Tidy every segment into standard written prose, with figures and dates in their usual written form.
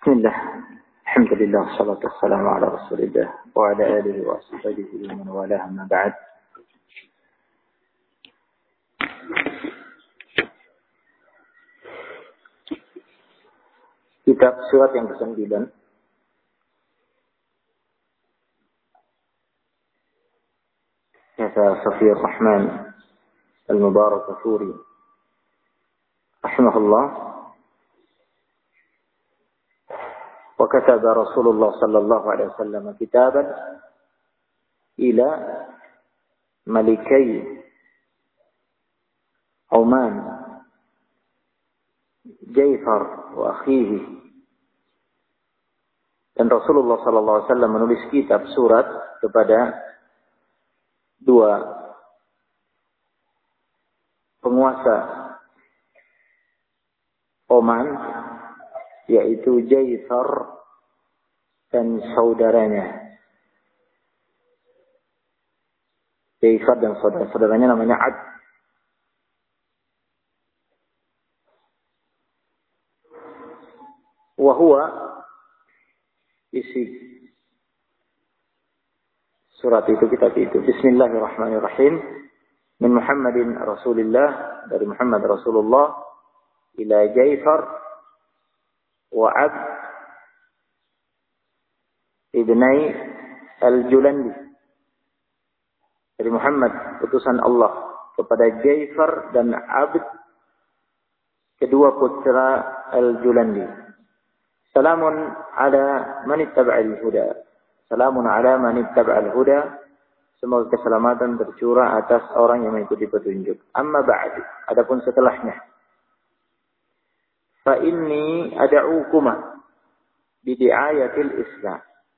Bismillah. Alhamdulillah, salatu wassalamu ala Rasulillah wa ala alihi wa ashabihi wa man walaha ma ba'd. Kitab surat yang ke-9. Kata Safiyur Rahman Al-Mubarakafuri rahimahullah, وكتب رسول الله صلى الله عليه وسلم كتابا إلى ملكي عمان جيفر وأخيه. Dan Rasulullah sallallahu alaihi wasallam menulis kitab surat kepada dua penguasa Oman, yaitu Jaifar dan saudaranya. Jaifar dan saudaranya namanya Ad. Wahua, isi surat itu, kitab itu, Bismillahirrahmanirrahim. Min Muhammadin Rasulillah, dari Muhammad Rasulullah, ila Jaifar wa Abd ibnai al-Julandi, dari Muhammad utusan Allah kepada Jaifar dan Abd, kedua putra al-Julandi. Salamun ala man ittaba'al huda. Salamun ala man ittaba'al huda. Semoga keselamatan tercurah atas orang yang mengikuti petunjuk. Amma ba'd, adapun setelahnya. Fa inni ad'ukuma bi di'ayatil Islam.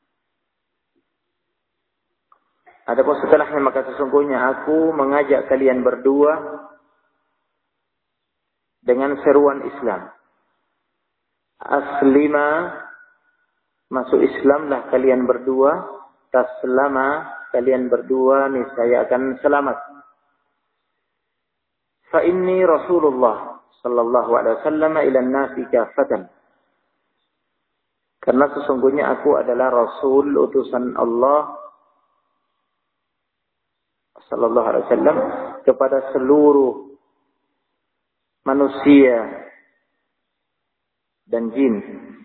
Adapun setelahnya, maka sesungguhnya aku mengajak kalian berdua dengan seruan Islam. Aslima, masuk Islamlah kalian berdua. Taslama, kalian berdua niscaya akan selamat. Fa inni Rasulullah sallallahu alaihi wasallam ila an-nasi kaffatan. Karena sesungguhnya aku adalah Rasul utusan Allah sallallahu alaihi wasallam kepada seluruh manusia dan jin,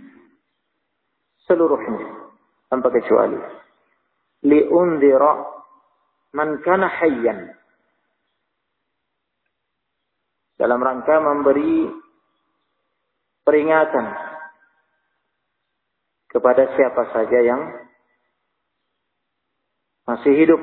seluruhnya tanpa kecuali. Li'undhira man kana hayyan, dalam rangka memberi peringatan kepada siapa saja yang masih hidup.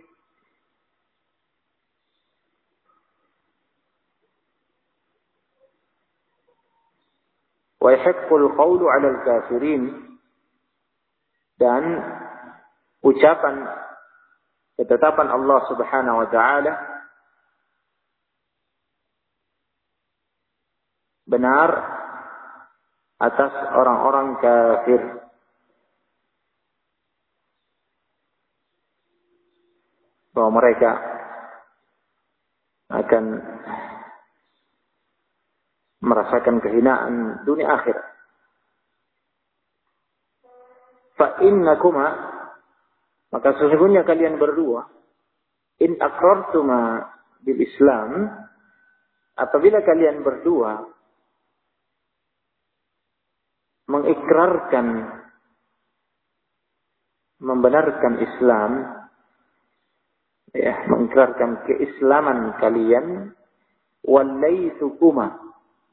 Wa yahiqqul qawlu 'alal kafirin, dan ucapan ketetapan Allah Subhanahu wa taala benar atas orang-orang kafir. Bahwa mereka akan merasakan kehinaan dunia akhirat. Fa innakuma, maka sesungguhnya kalian berdua, in aqrartuma bil Islam, apabila kalian berdua mengikrarkan, membenarkan Islam, ya, mengikrarkan keislaman kalian, wallaitsukuma,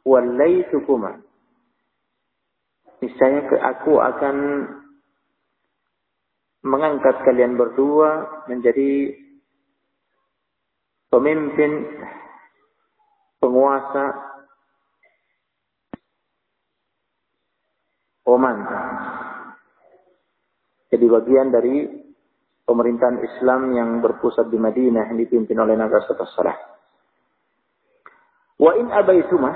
niscaya aku akan mengangkat kalian berdua menjadi pemimpin, penguasa Oman. Jadi bagian dari pemerintahan Islam yang berpusat di Madinah yang dipimpin oleh Nabi sallallahu alaihi wasallam. Wa in abaituma,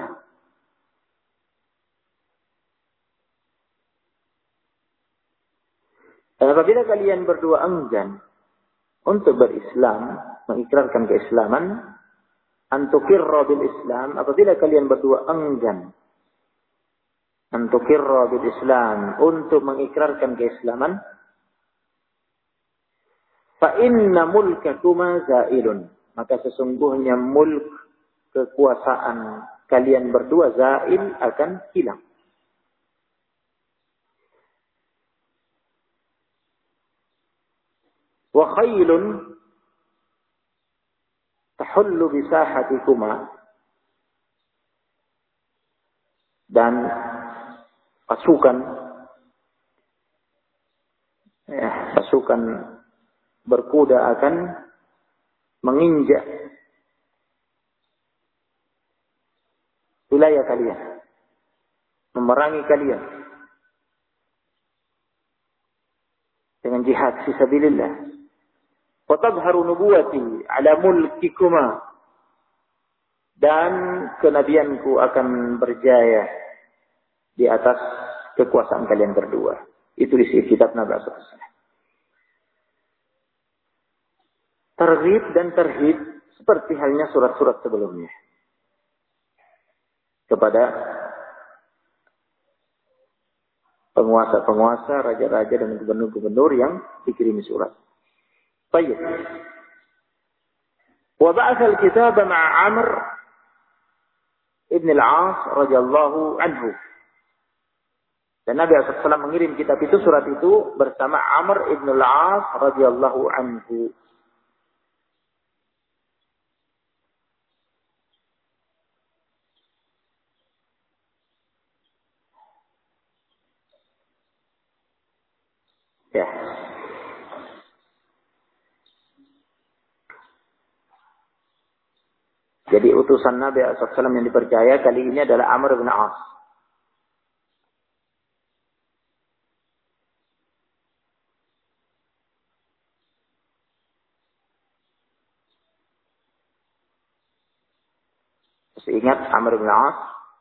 dan apabila kalian berdua enggan untuk berislam, mengikrarkan keislaman, antukirra bil Islam, apabila kalian berdua enggan antukirra bil Islam, untuk mengikrarkan keislaman, fa inna mulkakuma zailun, maka sesungguhnya mulk, kekuasaan kalian berdua zail, akan hilang. Wa khailun tahullu bisahatikuma, dan pasukan berkuda akan menginjak wilayah kalian, memerangi kalian dengan jihad fisabilillah. Wa tadhharu nubuwati ala mulkikuma, dan kenabianku akan berjaya di atas kekuasaan kalian berdua. Itu isi kitab Nabi sallallahu alaihi wasallam. Targhib dan tarhib seperti halnya surat-surat sebelumnya. Kepada penguasa-penguasa, raja-raja dan gubernur-gubernur yang dikirimi surat. Baik. Wa ba'atha al-kitaba ma'a Amr ibn al-As radhiyallahu anhu. Dan Nabi SAW mengirim kitab itu, surat itu, bersama Amr ibn al-As radhiyallahu anhu. Ya. Jadi utusan Nabi SAW yang dipercaya kali ini adalah Amr bin As. Terus ingat Amr bin As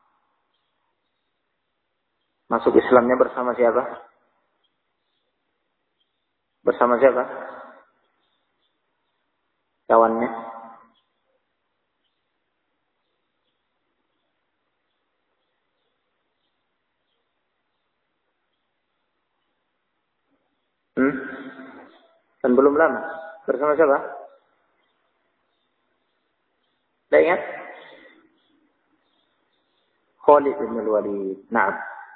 masuk Islamnya bersama siapa? Bersama siapa? Kawannya. Dan belum lama. Bersama siapa? Tidak ingat? Khalid bin Walid. Naam.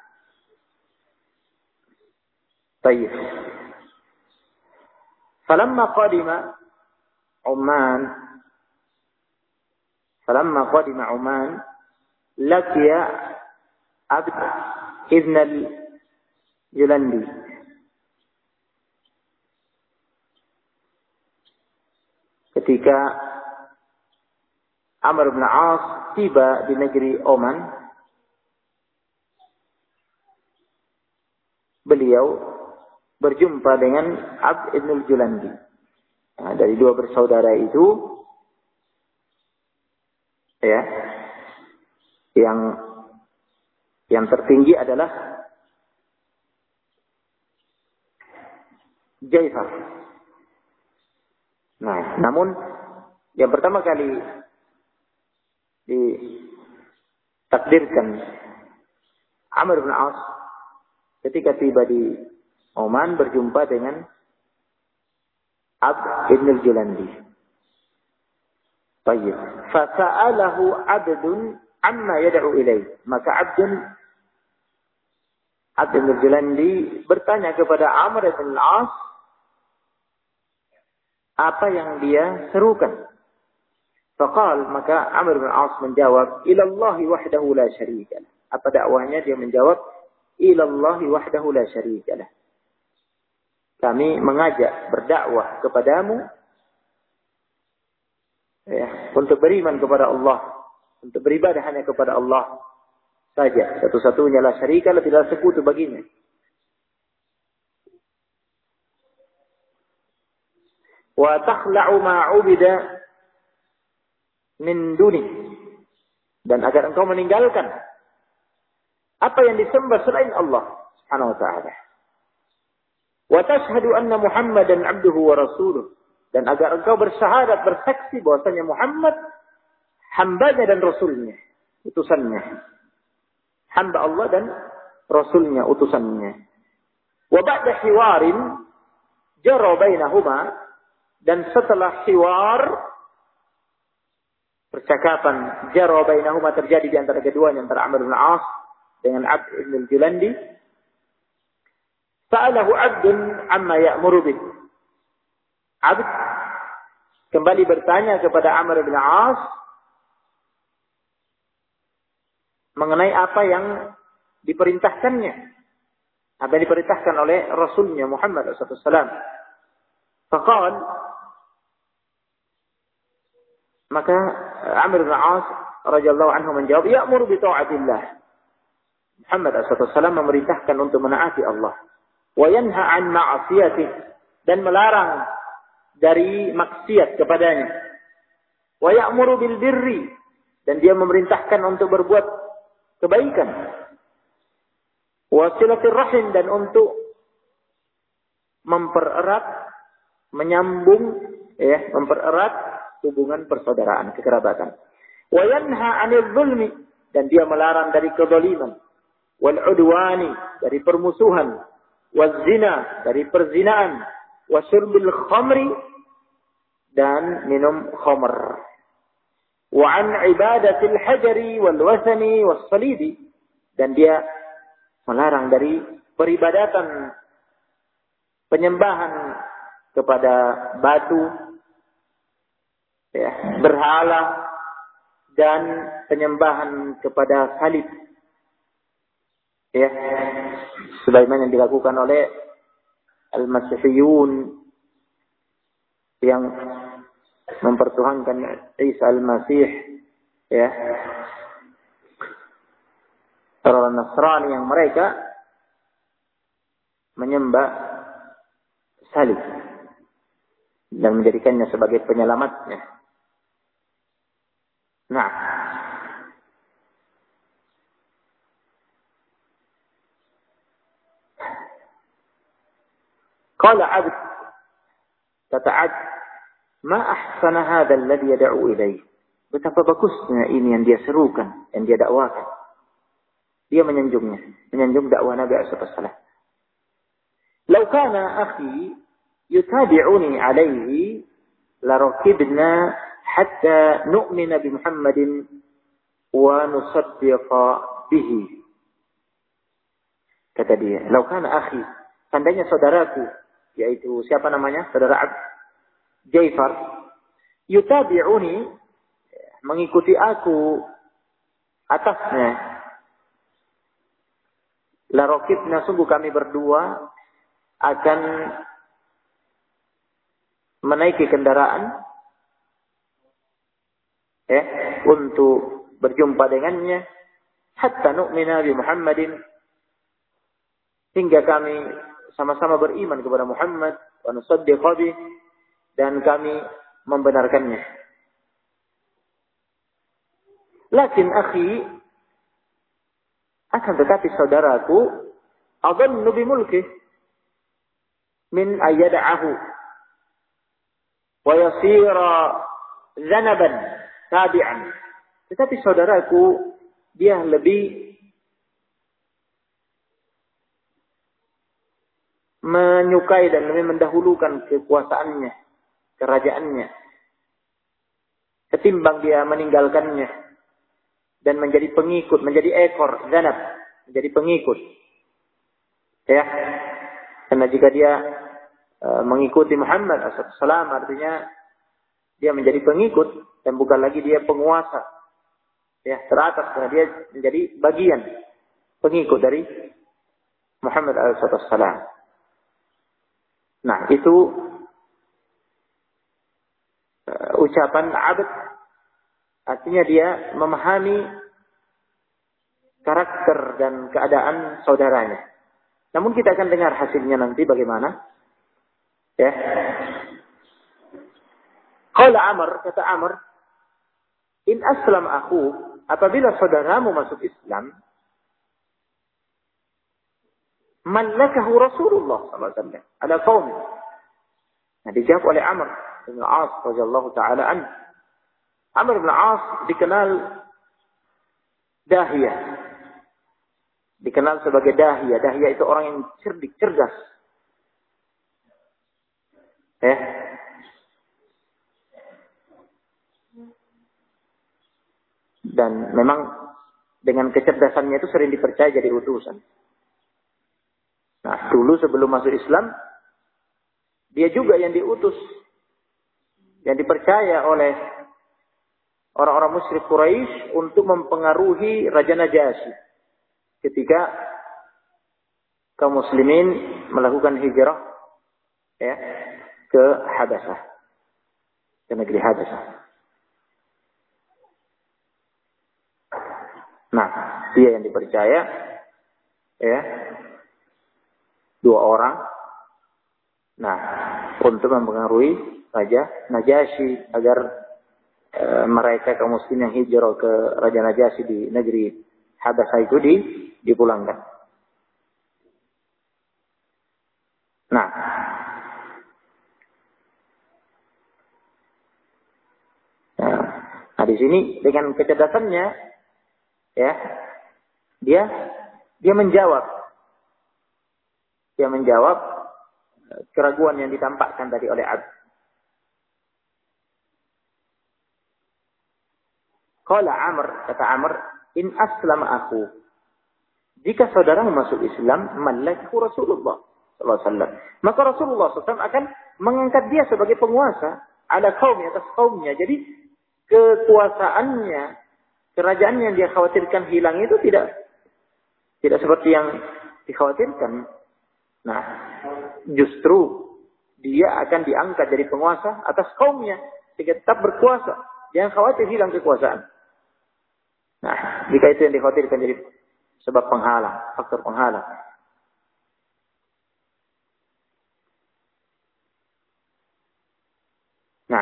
Baik. Falamma qadima Uman, laqiya Abd ibn al-Julandi. Ketika Amr bin As tiba di negeri Oman, beliau berjumpa dengan Abd ibn al-Julandi. Nah, dari dua bersaudara itu, ya, yang tertinggi adalah Jaifar. Nah, namun yang pertama kali ditakdirkan Amr bin As ketika tiba di Oman berjumpa dengan Abd ibn al-Julandi. Baik. Fasa'alahu Abdun amma yad'u ilaih. Maka Abd ibn al-Julandi bertanya kepada Amr bin al-As apa yang dia serukan. Faqal, maka Amr bin As menjawab, ilallahi wahdahu la syarika lah. Apa dakwahnya? Dia menjawab, ilallahi wahdahu la syarika lah. Kami mengajak berdakwah kepadamu, ya, untuk beriman kepada Allah, untuk beribadah hanya kepada Allah saja. Satu-satunya la syarika lah, tidak sekutu baginya. Wa takhla'u ma'ubida min duni, dan agar engkau meninggalkan apa yang disembah selain Allah Subhanahu wa ta'ala. Wa tashhadu anna Muhammadan 'abduhu wa rasuluh, dan agar engkau bersyahadat, bersaksi bahwasanya Muhammad hambanya dan rasulnya, utusannya. Hamba Allah dan Rasulnya, utusannya. Wa ba'da hiwarin jara bainahuma, dan setelah hiwar, percakapan jara bainahuma terjadi di antara keduanya, antara Amr bin As dengan Abd ibn al-Julandi. Sa'alahu Abdun amma ya'muru bih. Abd kembali bertanya kepada Amr bin As mengenai apa yang diperintahkannya, apa yang diperintahkan oleh Rasulnya Muhammad SAW. Faqal, maka Amr bin As radhiyallahu anhu menjawab, ya'muru bi ta'atillah. Muhammad SAW memerintahkan untuk menaati Allah. Wa yanha an ma'asiyatih, dan melarang dari maksiat kepadanya. Wa ya'muru bil birri, dan dia memerintahkan untuk berbuat kebaikan. Wa silatir rahim, dan untuk mempererat, menyambung, mempererat hubungan persaudaraan, kekerabatan. Wa yanha 'anil zulmi, dan dia melarang dari kezaliman. Wal udwani, dari permusuhan. Wal zina, dari perzinaan. Wa syurbil khamri, dan minum khamr. Wa 'an ibadatil hajari wal wasani was salidi, dan dia melarang dari peribadatan, penyembahan kepada batu, berhala, dan penyembahan kepada salib, sebagaimana yang dilakukan oleh al-Masihiyun yang mempertuhankan Isa al-Masih, orang Nasrani yang mereka menyembah salib dan menjadikannya sebagai penyelamatnya. Nah, qala 'abd, kata 'abd, ma ahsana hadha alladhi yad'u ilayhi. Betapa bagusnya ini yang dia serukan, yang dia dakwakan. Dia menyanjungnya, menyanjung dakwah Nabi SAW. Lau kana akhi yutabi'uni alaihi larakibna hatta nu'mina bi Muhammadin wa nusaddiqa bihi. Kata dia, lau kana akhi, seandainya saudaraku, yaitu siapa namanya? Saudara Abd Jaifar, yutabi'uni, mengikuti aku atasnya, la rakibna, sungguh kami berdua akan menaiki kendaraan untuk berjumpa dengannya, hatta nu'mina bi Muhammadin, hingga kami sama-sama beriman kepada Muhammad, wa nusaddiqa bih, dan kami membenarkannya. Lakin akhi, akan tetapi saudaraku, adhannu bi mulkih min ayyada'ahu wa yasira zanaban tabi'an. Tetapi saudaraku, dia lebih menyukai dan lebih mendahulukan kekuasaannya, kerajaannya, ketimbang dia meninggalkannya dan menjadi pengikut, menjadi ekor zanab, menjadi pengikut. Karena jika dia mengikuti Muhammad SAW, artinya dia menjadi pengikut dan bukan lagi dia penguasa, teratas, karena dia menjadi bagian pengikut dari Muhammad SAW. Nah, itu ucapan abd, artinya dia memahami karakter dan keadaan saudaranya. Namun kita akan dengar hasilnya nanti bagaimana. Qala Amr, kata Amr, in aslam aku, apabila saudaramu masuk Islam, mallakahu Rasulullah SAW ala qaum. Nah, dijawab oleh Amr bin As radhiyallahu taala anhu. Amr bin As dikenal dahiyah, dikenal sebagai dahiyah. Dahiyah itu orang yang cerdik, cerdas. Ya. Dan memang dengan kecerdasannya itu sering dipercaya jadi utusan. Nah, dulu sebelum masuk Islam, dia juga yang diutus, yang dipercaya oleh orang-orang musyrik Quraisy untuk mempengaruhi Raja Najasyi ketika kaum muslimin melakukan hijrah ya ke Habasyah, ke negeri Habasyah. Nah, dia yang dipercaya ya 2 orang. Nah, untuk mempengaruhi Raja Najasyi agar mereka kaum muslim yang hijrah ke Raja Najasyi di negeri Habasyah itu dipulangkan. Nah, di sini dengan kecerdasannya ya dia menjawab keraguan yang ditampakkan tadi oleh Abd. Qala Amr, kata Amr, in aslama aku. Jika saudaramu masuk Islam, malaku Rasulullah sallallahu alaihi wasallam. Maka Rasulullah SAW akan mengangkat dia sebagai penguasa ala kaumnya, atas kaumnya. Jadi kekuasaannya, kerajaan yang dia khawatirkan hilang itu tidak seperti yang dikhawatirkan. Nah, justru dia akan diangkat jadi penguasa atas kaumnya, sehingga tetap berkuasa. Jangan khawatir hilang kekuasaan. Nah, jika itu yang dikhawatirkan jadi sebab penghalang, faktor penghalang. Nah,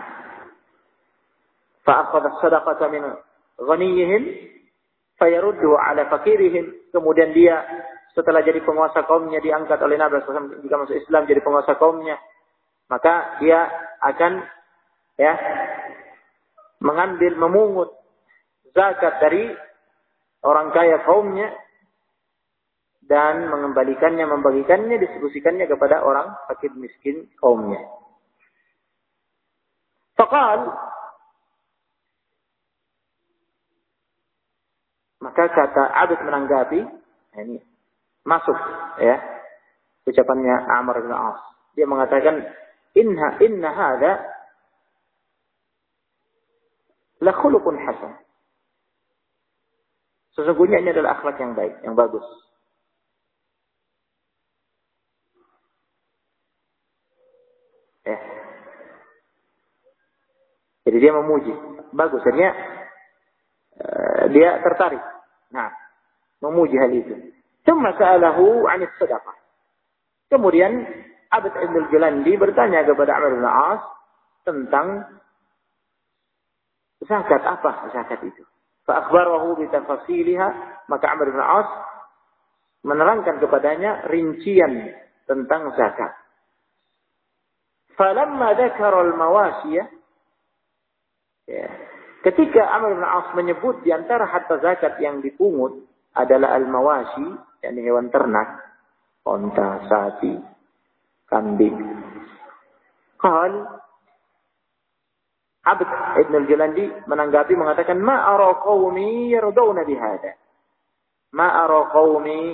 fa'akhadha as-sadaqata min ghaniyihim fayaruddu ala fakirihim. Kemudian dia setelah jadi penguasa kaumnya diangkat oleh Nabi SAW, jika masuk Islam jadi penguasa kaumnya, maka dia akan memungut zakat dari orang kaya kaumnya dan membagikannya, distribusikannya kepada orang fakir miskin kaumnya. Faqal, maka kata Abd menanggapi, ini masuk ya ucapannya Amr bin As. Dia mengatakan inna hadza la khuluqun hasan. Sesungguhnya ini adalah akhlak yang baik, yang bagus. Jadi dia memuji, bagus. Artinya dia tertarik. Nah, memuji hal itu. Thumma sa'alahu 'an as-sadaqah. Kemudian Abd ibn al-Jalandi bertanya kepada Amr bin As tentang zakat. Apa zakat itu? Fa akhbarahu bi tafasiliha, maka Amr bin As menerangkan kepadanya rincian tentang zakat. Falamma dzakara al-mawasiyah, ketika Amr bin As menyebut di antara harta zakat yang dipungut adalah al-mawashi, yakni hewan ternak, unta, sapi, kambing. Qal Abd ibn al-Jalandi menanggapi mengatakan ma ara qaumi yardawna bihada. Ma ara qaumi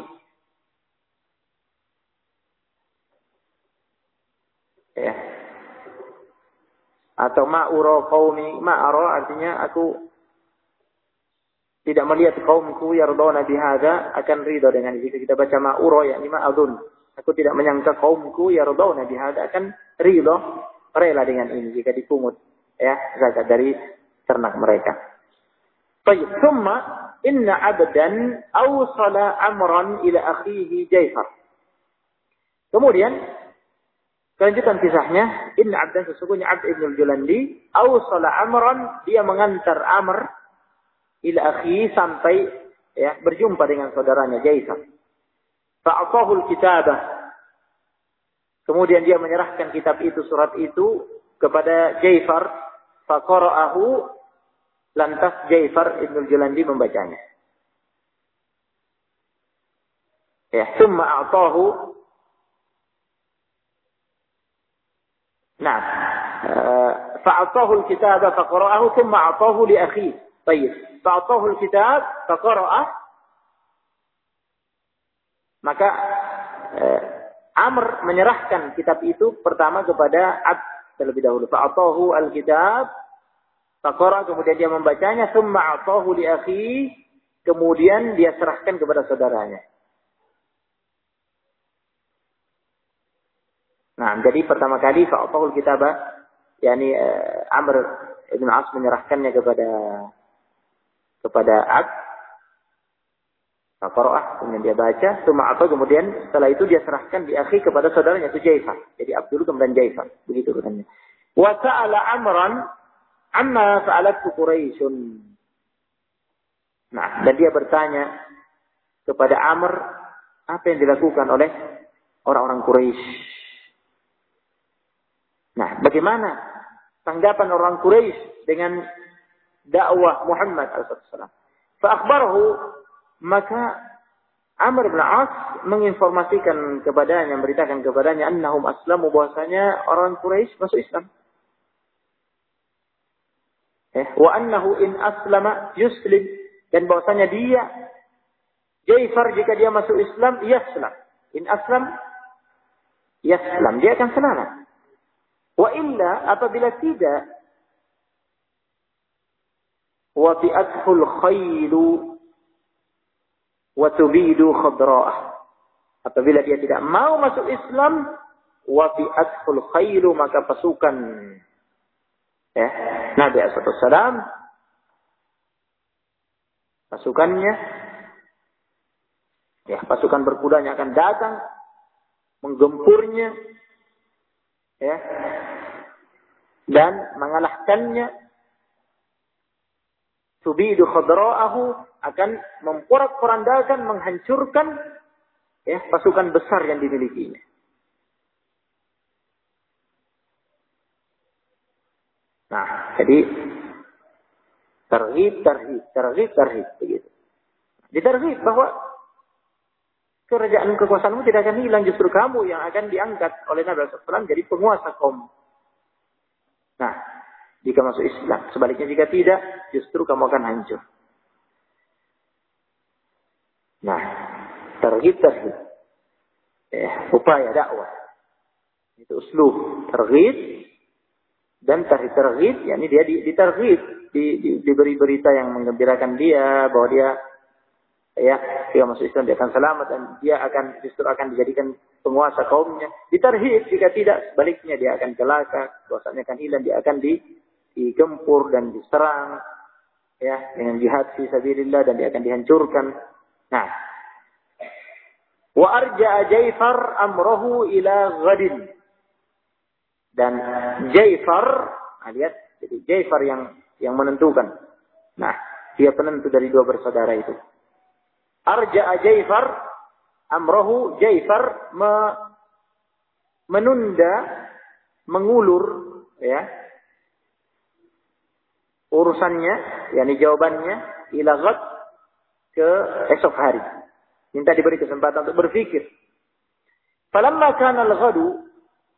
atau ma'ura qaumi, ma'ara artinya aku tidak melihat kaumku yardawna bihada akan ridha dengan ini. Jika kita baca ma'ura yakni ma'adun, aku tidak menyangka kaumku yardawna bihada akan ridha, rela dengan ini jika dipungut zakat dari ternak mereka. Baik, thumma inna 'abdan awsala amran ila akhihi Jaifar. Kemudian kelanjutan kisahnya, inna 'abdan, sesungguhnya Abd ibn al-Jalandi awsala amran, dia mengantar Amr ila akhi, sampai berjumpa dengan saudaranya Jaifar. Fa'atahu al-kitabah, kemudian dia menyerahkan kitab itu, surat itu kepada Jaifar. Faqara'ahu, lantas Jaifar ibn al-Jalandi membacanya. Ya, thumma a'tahu. Nah, fa'atahu al-kitaba faqara'ahu thumma a'tahu li akhihi. Baik. Fa'atahu al-kitab faqara'ah. Maka Amr menyerahkan kitab itu pertama kepada Abd terlebih dahulu. Fa'atahu al-kitab faqara, kemudian dia membacanya, thumma a'tahu li akhi, kemudian dia serahkan kepada saudaranya. Nah, jadi pertama kali fa'atahu al-kitab, yakni Amr ibn As menyerahkannya kepada Abd, faqara, kemudian dia baca, thumma a'tahu, kemudian setelah itu dia serahkan di akhi kepada saudaranya, itu Jaifar. Jadi Abd dulu kemudian Jaifar, begitu urutannya. Wa sa'ala Amran amma fa'alathu Quraisyun. Nah, dan dia bertanya kepada Amr apa yang dilakukan oleh orang-orang Quraisy. Nah, bagaimana tanggapan orang Quraisy dengan dakwah Muhammad SAW? Fa'akhbarahu, maka Amr bin As menginformasikan kepadanya, memberitakan kepadanya annahum aslamu, bahwasanya orang Quraisy masuk Islam. Wa annahu in aslama yuslim, dan bahwasanya dia Jaifar jika dia masuk Islam yaslam. In aslam yaslam, dia akan selamat. Wa illa, apabila tidak, wa fi'athul khailu wa tubidu khadra'ah. Apabila dia tidak mau masuk Islam, wa fi'athul khailu, maka pasukan Nabi SAW, pasukannya, pasukan berkudanya akan datang menggempurnya, dan mengalahkannya. Tubidu khadra'ahu, akan memporak-porandakan, menghancurkan pasukan besar yang dimilikinya. Nah, jadi targhib begitu. Ditarghib bahwa kerajaan kekuasaanmu tidak akan hilang, justru kamu yang akan diangkat oleh Nabi SAW jadi penguasa kaum. Nah, jika masuk Islam, sebaliknya jika tidak, justru kamu akan hancur. Nah, targhib. Upaya dakwah. Itu uslub targhib. Dan targhib, yakni dia ditarghib, diberi berita yang menggembirakan dia bahwa dia jika masuk Islam dia akan selamat dan dia justru akan dijadikan penguasa kaumnya. Ditarghib, jika tidak sebaliknya dia akan celaka, kuasanya akan hilang, dia akan digempur dan diserang dengan jihad fi sabilillah, dan dia akan dihancurkan. Nah, wa arja'a Jaifar amrahu ila ghadin. Dan Jaifar, lihat, jadi Jaifar yang menentukan. Nah, dia penentu dari dua bersaudara itu. Arja'a Jaifar amrahu, Jaifar menunda, mengulur urusannya, yakni jawabannya ila ghad, ke esok hari. Minta diberi kesempatan untuk berpikir. Falamma kana al-ghadu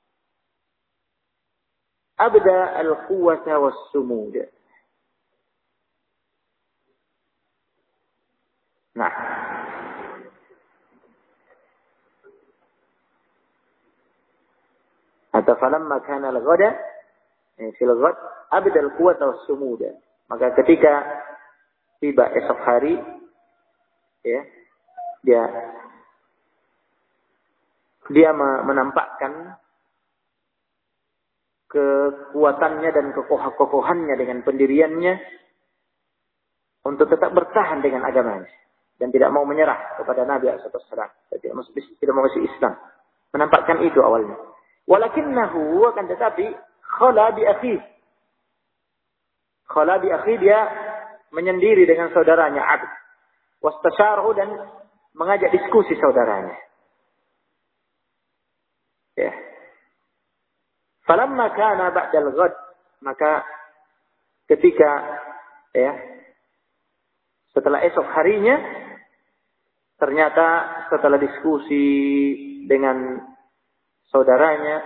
abda al-quwwata was-sumud. Nah, atau falamma kana al-ghada fil ghad abda al-quwwata was-sumud. Maka ketika tiba esok hari, dia menampakkan kekuatannya dan kekokohannya dengan pendiriannya untuk tetap bertahan dengan agamanya dan tidak mau menyerah kepada Nabi SAW, tidak mau masuk Islam. Menampakkan itu awalnya. Walakinnahu, akan tetapi, khala bi akhi, dia menyendiri dengan saudaranya Abd, wastasyarahu, dan mengajak diskusi saudaranya. Falamma kana ba'dal ghad, maka ketika setelah esok harinya, ternyata setelah diskusi dengan saudaranya,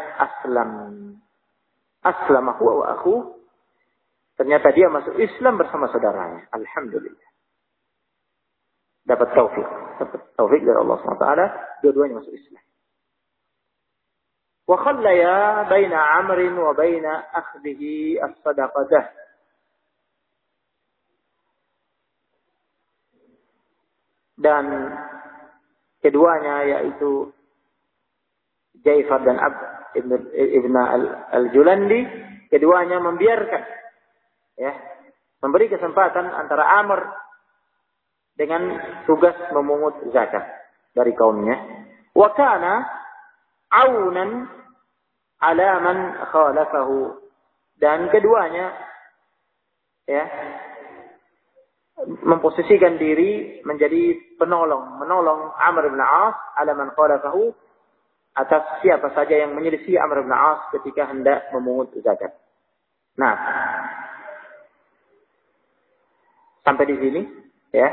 aslama huwa wa akhuh, ternyata dia masuk Islam bersama saudaranya. Alhamdulillah. Dapat taufik dari Allah SWT, dua-duanya masuk Islam. Wa khallaya baina Amr wa baina akhdhihi as-sadaqah. Dan keduanya yaitu Jaifar dan Abd ibn al-Julandi, keduanya membiarkan, ya, memberi kesempatan antara Amr dengan tugas memungut zakat dari kaumnya. Wa kana aunan ala man khalafahu, dan keduanya, ya, memposisikan diri menjadi menolong Amr bin As ala man khalafahu, atas siapa saja yang menyelisih Amr bin As ketika hendak memungut zakat. Nah, sampai di sini, ya,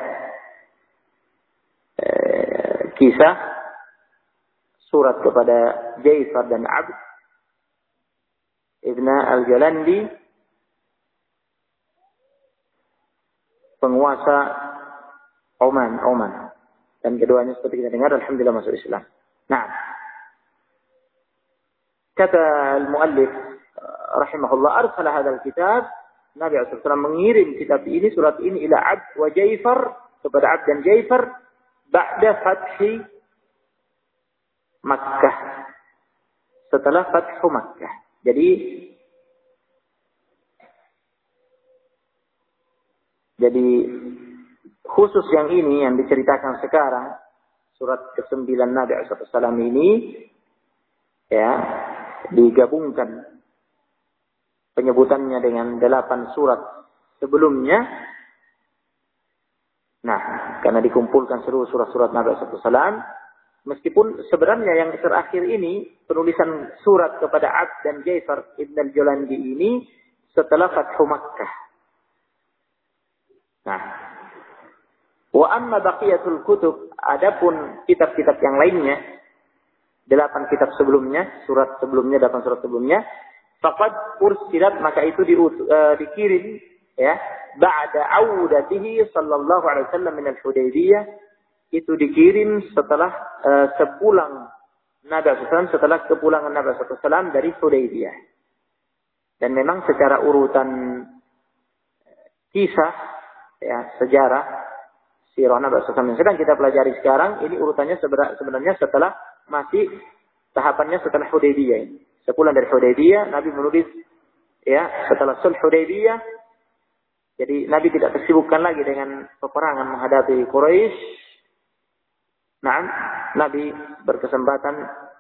kisah surat kepada Jaifar dan Abd ibn al-Jalandi, penguasa Oman. Dan keduanya seperti kita dengar, alhamdulillah masuk Islam. Nah, kata al-muallif rahimahullah, arsala hadzal kitab, Nabi SAW mengirim kitab ini, surat ini, ila Abd wa Jaifar, kepada Abd dan Jaifar, ba'da fathi Makkah, setelah fathu Makkah. Jadi khusus yang ini yang diceritakan sekarang, surat ke-9 Nabi SAW ini, ya, digabungkan penyebutannya dengan 8 surat sebelumnya. Nah, karena dikumpulkan seluruh surat-surat Nabi SAW, meskipun sebenarnya yang terakhir ini, penulisan surat kepada Abd dan Jaifar ibn al-Julandi ini setelah Fathu Makkah. Nah, wa amma baqiyatul kutub, adapun kitab-kitab yang lainnya, 8 kitab sebelumnya, 8 surat sebelumnya, faqad ursilat, maka itu dikirim, ya, ba'da audatihi sallallahu alaihi wasallam min al-Hudaybiyah, itu dikirim setelah sepulang Nabi SAW, setelah kepulangan Nabi SAW dari Hudaybiyah. Dan memang secara urutan kisah, ya, sejarah sirah Nabi SAW yang sedang kita pelajari sekarang, ini urutannya sebenarnya setelah, masih tahapannya setelah Hudaybiyah ini. Sepulang dari Hudaybiyah, Nabi menulis, ya, setelah sulh Hudaybiyah. Jadi Nabi tidak tersibukkan lagi dengan peperangan menghadapi Quraisy. Nah, Nabi berkesempatan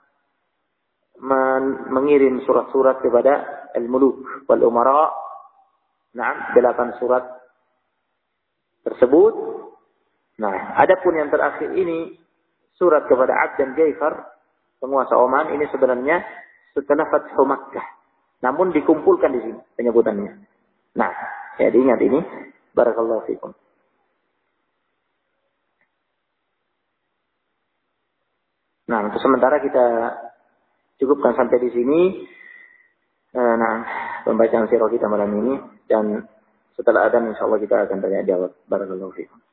mengirim surat-surat kepada al-muluk wal umara. Nah, 8 surat tersebut. Nah, adapun yang terakhir ini, surat kepada Abd dan Jaifar, penguasa Oman, ini sebenarnya setelah Fathu Makkah. Namun dikumpulkan di sini penyebutannya. Nah, ya, diingat ini. Barakallahu fikum. Nah, untuk sementara kita cukupkan sampai di sini. Nah, pembacaan sirah kita malam ini, dan setelah adzan insyaallah kita akan tanya jawab. Barakallahu fikum.